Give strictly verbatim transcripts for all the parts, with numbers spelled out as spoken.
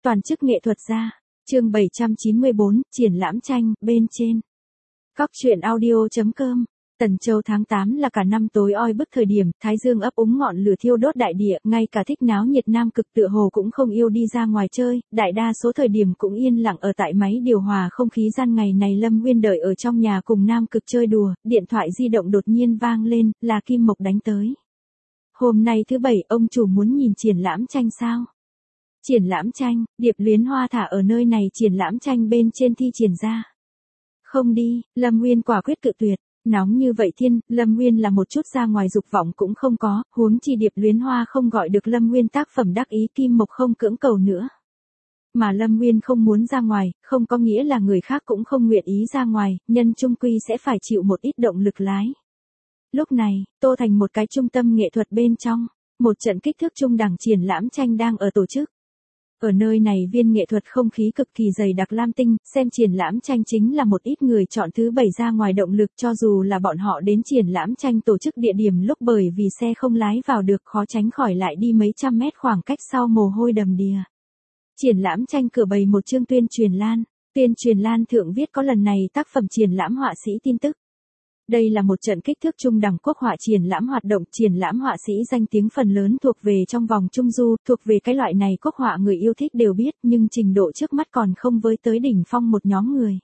Toàn chức nghệ thuật gia. Chương bảy trăm chín mươi bốn, triển lãm tranh, bên trên. Cóc truyện audio chấm com. Tần Châu tháng tám là cả năm tối oi bức thời điểm, thái dương ấp úng ngọn lửa thiêu đốt đại địa, ngay cả thích náo nhiệt nam cực tựa hồ cũng không yêu đi ra ngoài chơi, đại đa số thời điểm cũng yên lặng ở tại máy điều hòa không khí gian. Ngày này Lâm Nguyên đợi ở trong nhà cùng nam cực chơi đùa, điện thoại di động đột nhiên vang lên, là Kim Mộc đánh tới. Hôm nay thứ bảy, ông chủ muốn nhìn triển lãm tranh sao? Triển lãm tranh, Điệp Luyến Hoa thả ở nơi này triển lãm tranh bên trên thi triển ra. Không đi, Lâm Nguyên quả quyết cự tuyệt. Nóng như vậy thiên, Lâm Nguyên là một chút ra ngoài dục vọng cũng không có, huống chi Điệp Luyến Hoa không gọi được Lâm Nguyên tác phẩm đắc ý, Kim Mộc không cưỡng cầu nữa. Mà Lâm Nguyên không muốn ra ngoài, không có nghĩa là người khác cũng không nguyện ý ra ngoài, nhân chung quy sẽ phải chịu một ít động lực lái. Lúc này, Tô Thành một cái trung tâm nghệ thuật bên trong, một trận kích thước trung đẳng triển lãm tranh đang ở tổ chức. Ở nơi này viên nghệ thuật không khí cực kỳ dày đặc lam tinh, xem triển lãm tranh chính là một ít người chọn thứ bảy ra ngoài động lực, cho dù là bọn họ đến triển lãm tranh tổ chức địa điểm lúc bởi vì xe không lái vào được khó tránh khỏi lại đi mấy trăm mét khoảng cách sau mồ hôi đầm đìa. Triển lãm tranh cửa bày một chương tuyên truyền lan, tuyên truyền lan thượng viết có lần này tác phẩm triển lãm họa sĩ tin tức. Đây là một trận kích thước trung đẳng quốc họa triển lãm hoạt động, triển lãm họa sĩ danh tiếng phần lớn thuộc về trong vòng trung du, thuộc về cái loại này quốc họa người yêu thích đều biết, nhưng trình độ trước mắt còn không với tới đỉnh phong một nhóm người.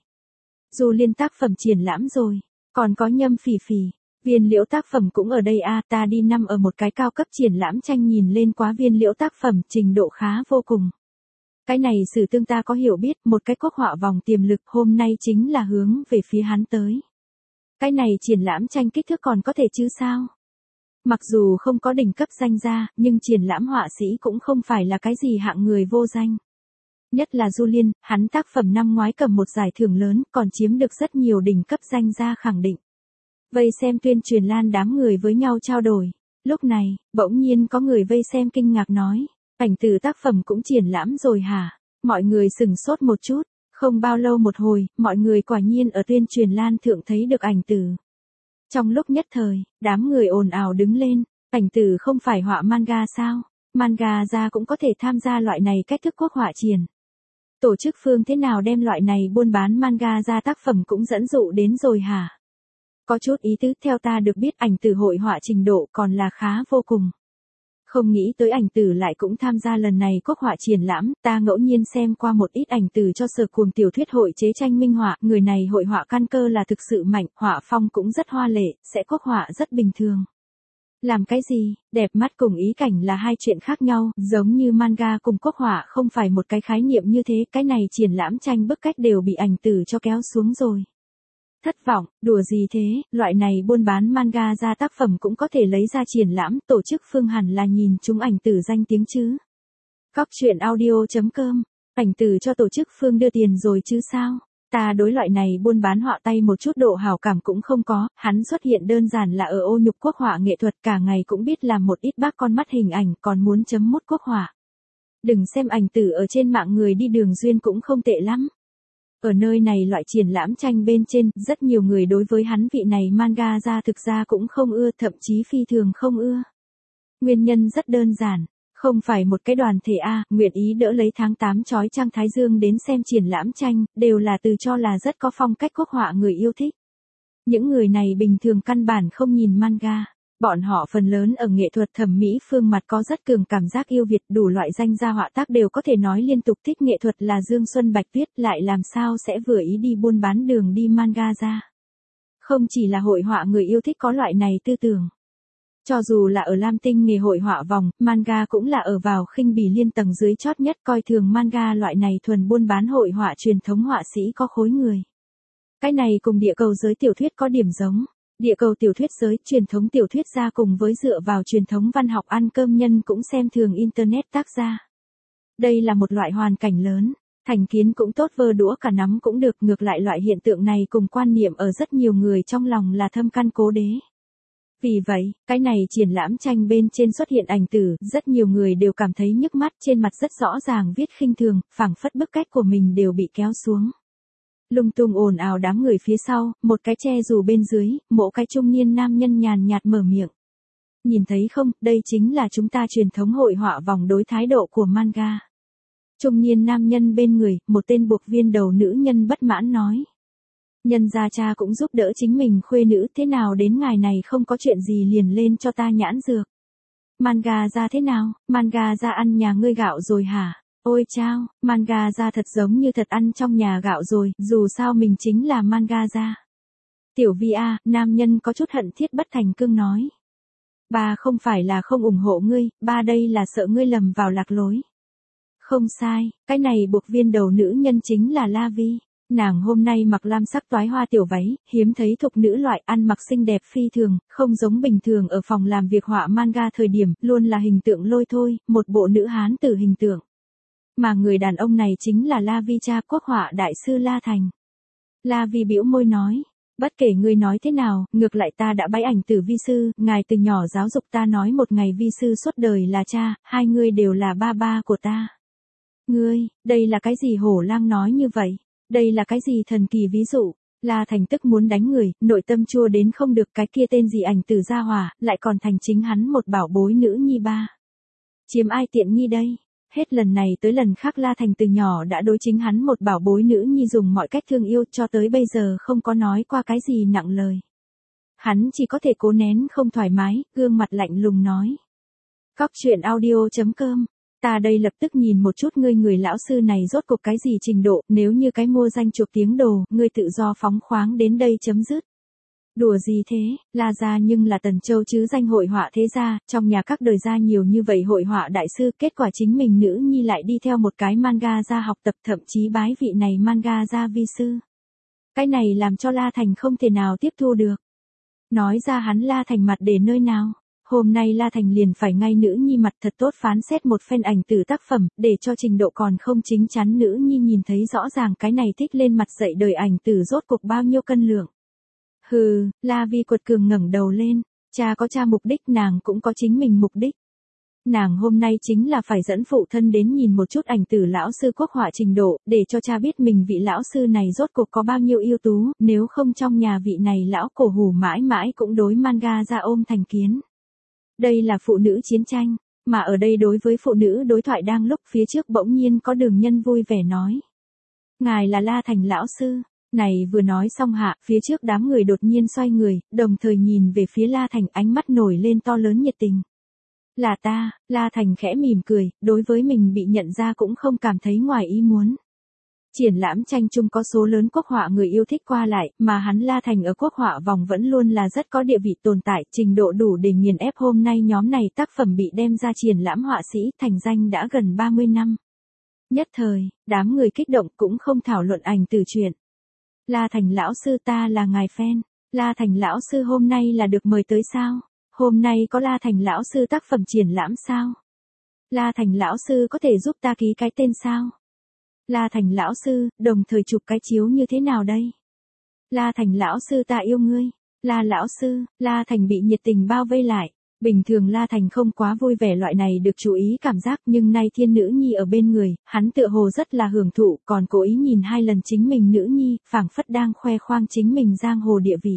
Dù liên tác phẩm triển lãm rồi, còn có Nhâm Phỉ Phỉ, Viên Liễu tác phẩm cũng ở đây a, à, ta đi năm ở một cái cao cấp triển lãm tranh nhìn lên quá Viên Liễu tác phẩm, trình độ khá vô cùng. Cái này sử tương ta có hiểu biết, một cái quốc họa vòng tiềm lực hôm nay chính là hướng về phía hắn tới. Cái này triển lãm tranh kích thước còn có thể chứ sao? Mặc dù không có đỉnh cấp danh gia, nhưng triển lãm họa sĩ cũng không phải là cái gì hạng người vô danh. Nhất là Du Liên, hắn tác phẩm năm ngoái cầm một giải thưởng lớn, còn chiếm được rất nhiều đỉnh cấp danh gia khẳng định. Vây xem tuyên truyền lan đám người với nhau trao đổi. Lúc này, bỗng nhiên có người vây xem kinh ngạc nói, ảnh từ tác phẩm cũng triển lãm rồi hả? Mọi người sửng sốt một chút. Không bao lâu một hồi, mọi người quả nhiên ở tuyên truyền lan thượng thấy được ảnh từ. Trong lúc nhất thời, đám người ồn ào đứng lên, ảnh từ không phải họa manga sao? Manga ra cũng có thể tham gia loại này cách thức quốc họa triển. Tổ chức phương thế nào đem loại này buôn bán manga ra tác phẩm cũng dẫn dụ đến rồi hả? Có chút ý tứ, theo ta được biết ảnh từ hội họa trình độ còn là khá vô cùng. Không nghĩ tới ảnh từ lại cũng tham gia lần này quốc họa triển lãm, ta ngẫu nhiên xem qua một ít ảnh từ cho Sở Cuồng tiểu thuyết hội chế tranh minh họa, người này hội họa căn cơ là thực sự mạnh, họa phong cũng rất hoa lệ, sẽ quốc họa rất bình thường. Làm cái gì, đẹp mắt cùng ý cảnh là hai chuyện khác nhau, giống như manga cùng quốc họa không phải một cái khái niệm như thế, cái này triển lãm tranh bức cách đều bị ảnh từ cho kéo xuống rồi. Thất vọng, đùa gì thế, loại này buôn bán manga ra tác phẩm cũng có thể lấy ra triển lãm, tổ chức phương hẳn là nhìn chúng ảnh từ danh tiếng chứ. Cóc truyện audio chấm com, ảnh từ cho tổ chức phương đưa tiền rồi chứ sao? Ta đối loại này buôn bán họa tay một chút độ hảo cảm cũng không có, hắn xuất hiện đơn giản là ở ô nhục quốc họa nghệ thuật, cả ngày cũng biết làm một ít bác con mắt hình ảnh, còn muốn chấm mút quốc họa. Đừng xem ảnh từ ở trên mạng người đi đường duyên cũng không tệ lắm. Ở nơi này loại triển lãm tranh bên trên, rất nhiều người đối với hắn vị này manga ra thực ra cũng không ưa, thậm chí phi thường không ưa. Nguyên nhân rất đơn giản, không phải một cái đoàn thể A, nguyện ý đỡ lấy tháng tám chói chang thái dương đến xem triển lãm tranh, đều là từ cho là rất có phong cách quốc họa người yêu thích. Những người này bình thường căn bản không nhìn manga. Bọn họ phần lớn ở nghệ thuật thẩm mỹ phương mặt có rất cường cảm giác yêu Việt, đủ loại danh gia họa tác đều có thể nói liên tục thích nghệ thuật là Dương Xuân Bạch Tuyết, lại làm sao sẽ vừa ý đi buôn bán đường đi manga ra. Không chỉ là hội họa người yêu thích có loại này tư tưởng. Cho dù là ở Lam Tinh nghề hội họa vòng, manga cũng là ở vào khinh bỉ liên tầng dưới chót nhất, coi thường manga loại này thuần buôn bán hội họa truyền thống họa sĩ có khối người. Cái này cùng địa cầu giới tiểu thuyết có điểm giống. Địa cầu tiểu thuyết giới, truyền thống tiểu thuyết gia cùng với dựa vào truyền thống văn học ăn cơm nhân cũng xem thường Internet tác gia. Đây là một loại hoàn cảnh lớn, thành kiến cũng tốt vơ đũa cả nắm cũng được, ngược lại loại hiện tượng này cùng quan niệm ở rất nhiều người trong lòng là thâm căn cố đế. Vì vậy, cái này triển lãm tranh bên trên xuất hiện ảnh từ, rất nhiều người đều cảm thấy nhức mắt, trên mặt rất rõ ràng viết khinh thường, phảng phất bức cách của mình đều bị kéo xuống. Lung tung ồn ào đám người phía sau, một cái che dù bên dưới, mỗi cái trung niên nam nhân nhàn nhạt mở miệng. Nhìn thấy không, đây chính là chúng ta truyền thống hội họa vòng đối thái độ của manga. Trung niên nam nhân bên người, một tên buộc viên đầu nữ nhân bất mãn nói. Nhân gia cha cũng giúp đỡ chính mình khuê nữ, thế nào đến ngài này không có chuyện gì liền lên cho ta nhãn dược. Manga ra thế nào, manga ra ăn nhà ngươi gạo rồi hả? Ôi chao, manga ra thật giống như thật ăn trong nhà gạo rồi, dù sao mình chính là manga ra. Tiểu Vi a, nam nhân có chút hận thiết bất thành cương nói. Ba không phải là không ủng hộ ngươi, ba đây là sợ ngươi lầm vào lạc lối. Không sai, cái này buộc viên đầu nữ nhân chính là La Vi. Nàng hôm nay mặc lam sắc toái hoa tiểu váy, hiếm thấy thục nữ loại, ăn mặc xinh đẹp phi thường, không giống bình thường ở phòng làm việc họa manga thời điểm, luôn là hình tượng lôi thôi, một bộ nữ hán tử hình tượng. Mà người đàn ông này chính là La Vi cha, quốc họa đại sư La Thành. La Vi bĩu môi nói, bất kể ngươi nói thế nào, ngược lại ta đã bái ảnh tử vi sư, ngài từ nhỏ giáo dục ta nói một ngày vi sư suốt đời là cha, hai ngươi đều là ba ba của ta. Ngươi, đây là cái gì hổ lang nói như vậy? Đây là cái gì thần kỳ ví dụ? La Thành tức muốn đánh người, nội tâm chua đến không được, cái kia tên gì ảnh tử gia hỏa, lại còn thành chính hắn một bảo bối nữ nhi ba. Chiếm ai tiện nghi đây? Hết lần này tới lần khác La Thành từ nhỏ đã đối chính hắn một bảo bối nữ nhi dùng mọi cách thương yêu, cho tới bây giờ không có nói qua cái gì nặng lời. Hắn chỉ có thể cố nén không thoải mái, gương mặt lạnh lùng nói. Cóc truyện audio chấm com. Ta đây lập tức nhìn một chút ngươi người lão sư này rốt cuộc cái gì trình độ, nếu như cái mua danh chuộc tiếng đồ, ngươi tự do phóng khoáng đến đây chấm dứt. Đùa gì thế, La gia nhưng là Tần Châu chứ danh hội họa thế gia, trong nhà các đời gia nhiều như vậy hội họa đại sư, kết quả chính mình nữ nhi lại đi theo một cái manga gia học tập, thậm chí bái vị này manga gia vi sư. Cái này làm cho La Thành không thể nào tiếp thu được. Nói ra hắn La Thành mặt để nơi nào? Hôm nay La Thành liền phải ngay nữ nhi mặt thật tốt phán xét một phen ảnh tử tác phẩm, để cho trình độ còn không chính chắn nữ nhi nhìn thấy rõ ràng cái này thích lên mặt dậy đời ảnh tử rốt cuộc bao nhiêu cân lượng. Hừ, La Vi quật cường ngẩng đầu lên, cha có cha mục đích, nàng cũng có chính mình mục đích. Nàng hôm nay chính là phải dẫn phụ thân đến nhìn một chút ảnh tử lão sư quốc họa trình độ, để cho cha biết mình vị lão sư này rốt cuộc có bao nhiêu ưu tú, nếu không trong nhà vị này lão cổ hủ mãi mãi cũng đối manga ra ôm thành kiến. Đây là phụ nữ chiến tranh, mà ở đây đối với phụ nữ đối thoại đang lúc phía trước bỗng nhiên có Đường Nhân vui vẻ nói. Ngài là La Thành lão sư. Này vừa nói xong hạ, phía trước đám người đột nhiên xoay người, đồng thời nhìn về phía La Thành, ánh mắt nổi lên to lớn nhiệt tình. Là ta, La Thành khẽ mỉm cười, đối với mình bị nhận ra cũng không cảm thấy ngoài ý muốn. Triển lãm tranh chung có số lớn quốc họa người yêu thích qua lại, mà hắn La Thành ở quốc họa vòng vẫn luôn là rất có địa vị tồn tại, trình độ đủ để nghiền ép hôm nay nhóm này tác phẩm bị đem ra triển lãm họa sĩ thành danh đã gần ba mươi năm. Nhất thời, đám người kích động cũng không thảo luận ảnh từ chuyện. La Thành lão sư ta là ngài fan, La Thành lão sư hôm nay là được mời tới sao? Hôm nay có La Thành lão sư tác phẩm triển lãm sao? La Thành lão sư có thể giúp ta ký cái tên sao? La Thành lão sư, đồng thời chụp cái chiếu như thế nào đây? La Thành lão sư ta yêu ngươi. La lão sư, La Thành bị nhiệt tình bao vây lại. Bình thường La Thành không quá vui vẻ loại này được chú ý cảm giác, nhưng nay thiên nữ nhi ở bên người, hắn tựa hồ rất là hưởng thụ, còn cố ý nhìn hai lần chính mình nữ nhi, phảng phất đang khoe khoang chính mình giang hồ địa vị.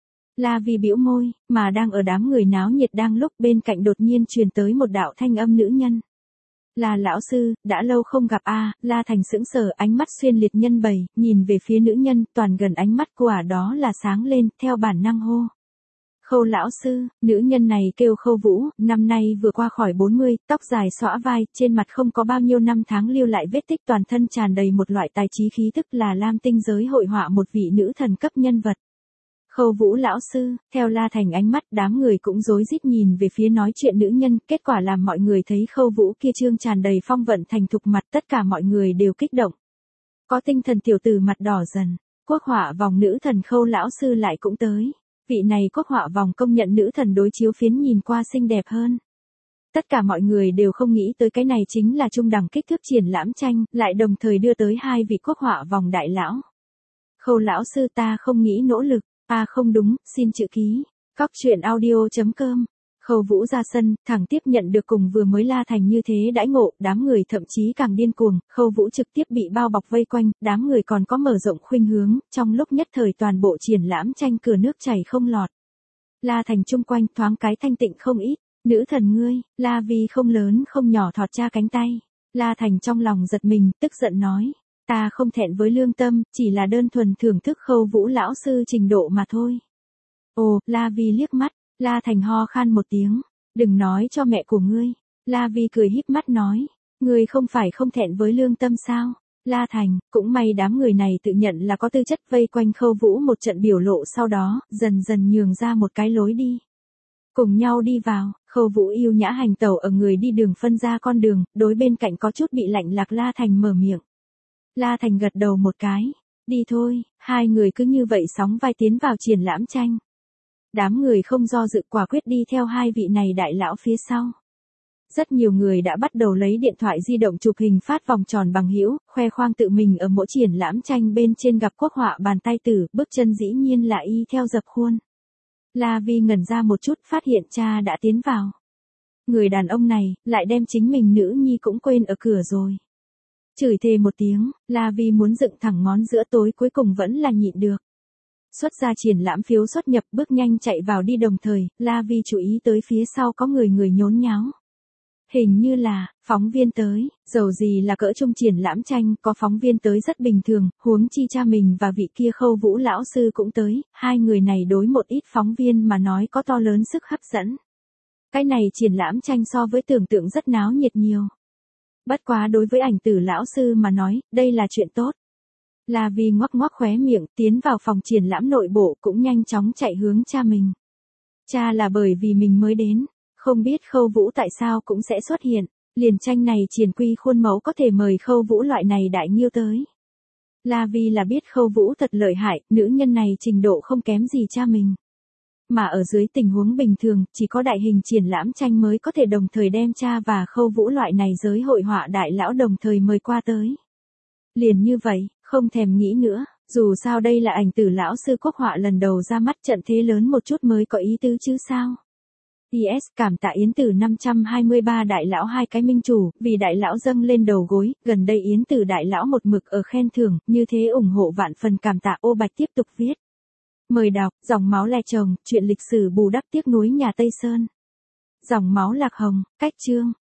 La Vi bĩu môi, mà đang ở đám người náo nhiệt đang lúc bên cạnh đột nhiên truyền tới một đạo thanh âm nữ nhân. Là lão sư, đã lâu không gặp a. À, La Thành sững sờ, ánh mắt xuyên liệt nhân bầy, nhìn về phía nữ nhân, toàn gần ánh mắt của ả đó là sáng lên, theo bản năng hô. Khâu lão sư, nữ nhân này kêu Khâu Vũ, năm nay vừa qua khỏi bốn mươi, tóc dài xõa vai, trên mặt không có bao nhiêu năm tháng lưu lại vết tích, toàn thân tràn đầy một loại tài trí khí tức, là lam tinh giới hội họa một vị nữ thần cấp nhân vật. Khâu Vũ lão sư, theo La Thành ánh mắt, đám người cũng rối rít nhìn về phía nói chuyện nữ nhân, kết quả làm mọi người thấy Khâu Vũ kia trương tràn đầy phong vận thành thục mặt, tất cả mọi người đều kích động. Có tinh thần tiểu tử mặt đỏ dần, quốc họa vòng nữ thần Khâu lão sư lại cũng tới. Vị này quốc họa vòng công nhận nữ thần đối chiếu phiến nhìn qua xinh đẹp hơn. Tất cả mọi người đều không nghĩ tới cái này chính là trung đẳng kích thước triển lãm tranh, lại đồng thời đưa tới hai vị quốc họa vòng đại lão. Khâu lão sư ta không nghĩ nỗ lực, à không đúng, xin chữ ký. Cóc truyện audio chấm com. Khâu Vũ ra sân, thẳng tiếp nhận được cùng vừa mới La Thành như thế đãi ngộ, đám người thậm chí càng điên cuồng, Khâu Vũ trực tiếp bị bao bọc vây quanh, đám người còn có mở rộng khuynh hướng, trong lúc nhất thời toàn bộ triển lãm tranh cửa nước chảy không lọt. La Thành chung quanh thoáng cái thanh tịnh không ít, nữ thần ngươi, La Vi không lớn không nhỏ thọt cha cánh tay. La Thành trong lòng giật mình, tức giận nói, ta không thẹn với lương tâm, chỉ là đơn thuần thưởng thức Khâu Vũ lão sư trình độ mà thôi. Ồ, La Vi liếc mắt, La Thành ho khan một tiếng, đừng nói cho mẹ của ngươi. La Vi cười híp mắt nói, ngươi không phải không thẹn với lương tâm sao? La Thành, cũng may đám người này tự nhận là có tư chất, vây quanh Khâu Vũ một trận biểu lộ, sau đó, dần dần nhường ra một cái lối đi. Cùng nhau đi vào, Khâu Vũ yêu nhã hành tẩu ở người đi đường phân ra con đường, đối bên cạnh có chút bị lạnh lạc La Thành mở miệng. La Thành gật đầu một cái, đi thôi, hai người cứ như vậy sóng vai tiến vào triển lãm tranh. Đám người không do dự quả quyết đi theo hai vị này đại lão phía sau. Rất nhiều người đã bắt đầu lấy điện thoại di động chụp hình phát vòng tròn bằng hữu, khoe khoang tự mình ở mỗi triển lãm tranh bên trên gặp quốc họa bàn tay tử, bước chân dĩ nhiên là y theo dập khuôn. La Vi ngẩn ra một chút, phát hiện cha đã tiến vào. Người đàn ông này, lại đem chính mình nữ nhi cũng quên ở cửa rồi. Chửi thề một tiếng, La Vi muốn dựng thẳng ngón giữa, tối cuối cùng vẫn là nhịn được. Xuất ra triển lãm phiếu xuất nhập, bước nhanh chạy vào đi, đồng thời, La Vi chú ý tới phía sau có người người nhốn nháo. Hình như là, phóng viên tới, dầu gì là cỡ trung triển lãm tranh, có phóng viên tới rất bình thường, huống chi cha mình và vị kia Khâu Vũ lão sư cũng tới, hai người này đối một ít phóng viên mà nói có to lớn sức hấp dẫn. Cái này triển lãm tranh so với tưởng tượng rất náo nhiệt nhiều. Bất quá đối với ảnh tử lão sư mà nói, đây là chuyện tốt. La Vi ngoắc ngoắc khóe miệng, tiến vào phòng triển lãm nội bộ, cũng nhanh chóng chạy hướng cha mình. Cha là bởi vì mình mới đến, không biết Khâu Vũ tại sao cũng sẽ xuất hiện, liền tranh này triển quy khuôn mẫu có thể mời Khâu Vũ loại này đại nghiêu tới. La Vi là biết Khâu Vũ thật lợi hại, nữ nhân này trình độ không kém gì cha mình. Mà ở dưới tình huống bình thường, chỉ có đại hình triển lãm tranh mới có thể đồng thời đem cha và Khâu Vũ loại này giới hội họa đại lão đồng thời mời qua tới. Liền như vậy, không thèm nghĩ nữa, dù sao đây là ảnh tử lão sư quốc họa lần đầu ra mắt, trận thế lớn một chút mới có ý tứ chứ sao. pê ét cảm tạ Yến Tử năm trăm hai mươi ba đại lão hai cái minh chủ, vì đại lão dâng lên đầu gối, gần đây Yến Tử đại lão một mực ở khen thưởng, như thế ủng hộ vạn phần cảm tạ. Ô Bạch tiếp tục viết. Mời đọc, dòng máu lè chồng, chuyện lịch sử bù đắp tiếc nuối nhà Tây Sơn. Dòng máu lạc hồng, cách chương.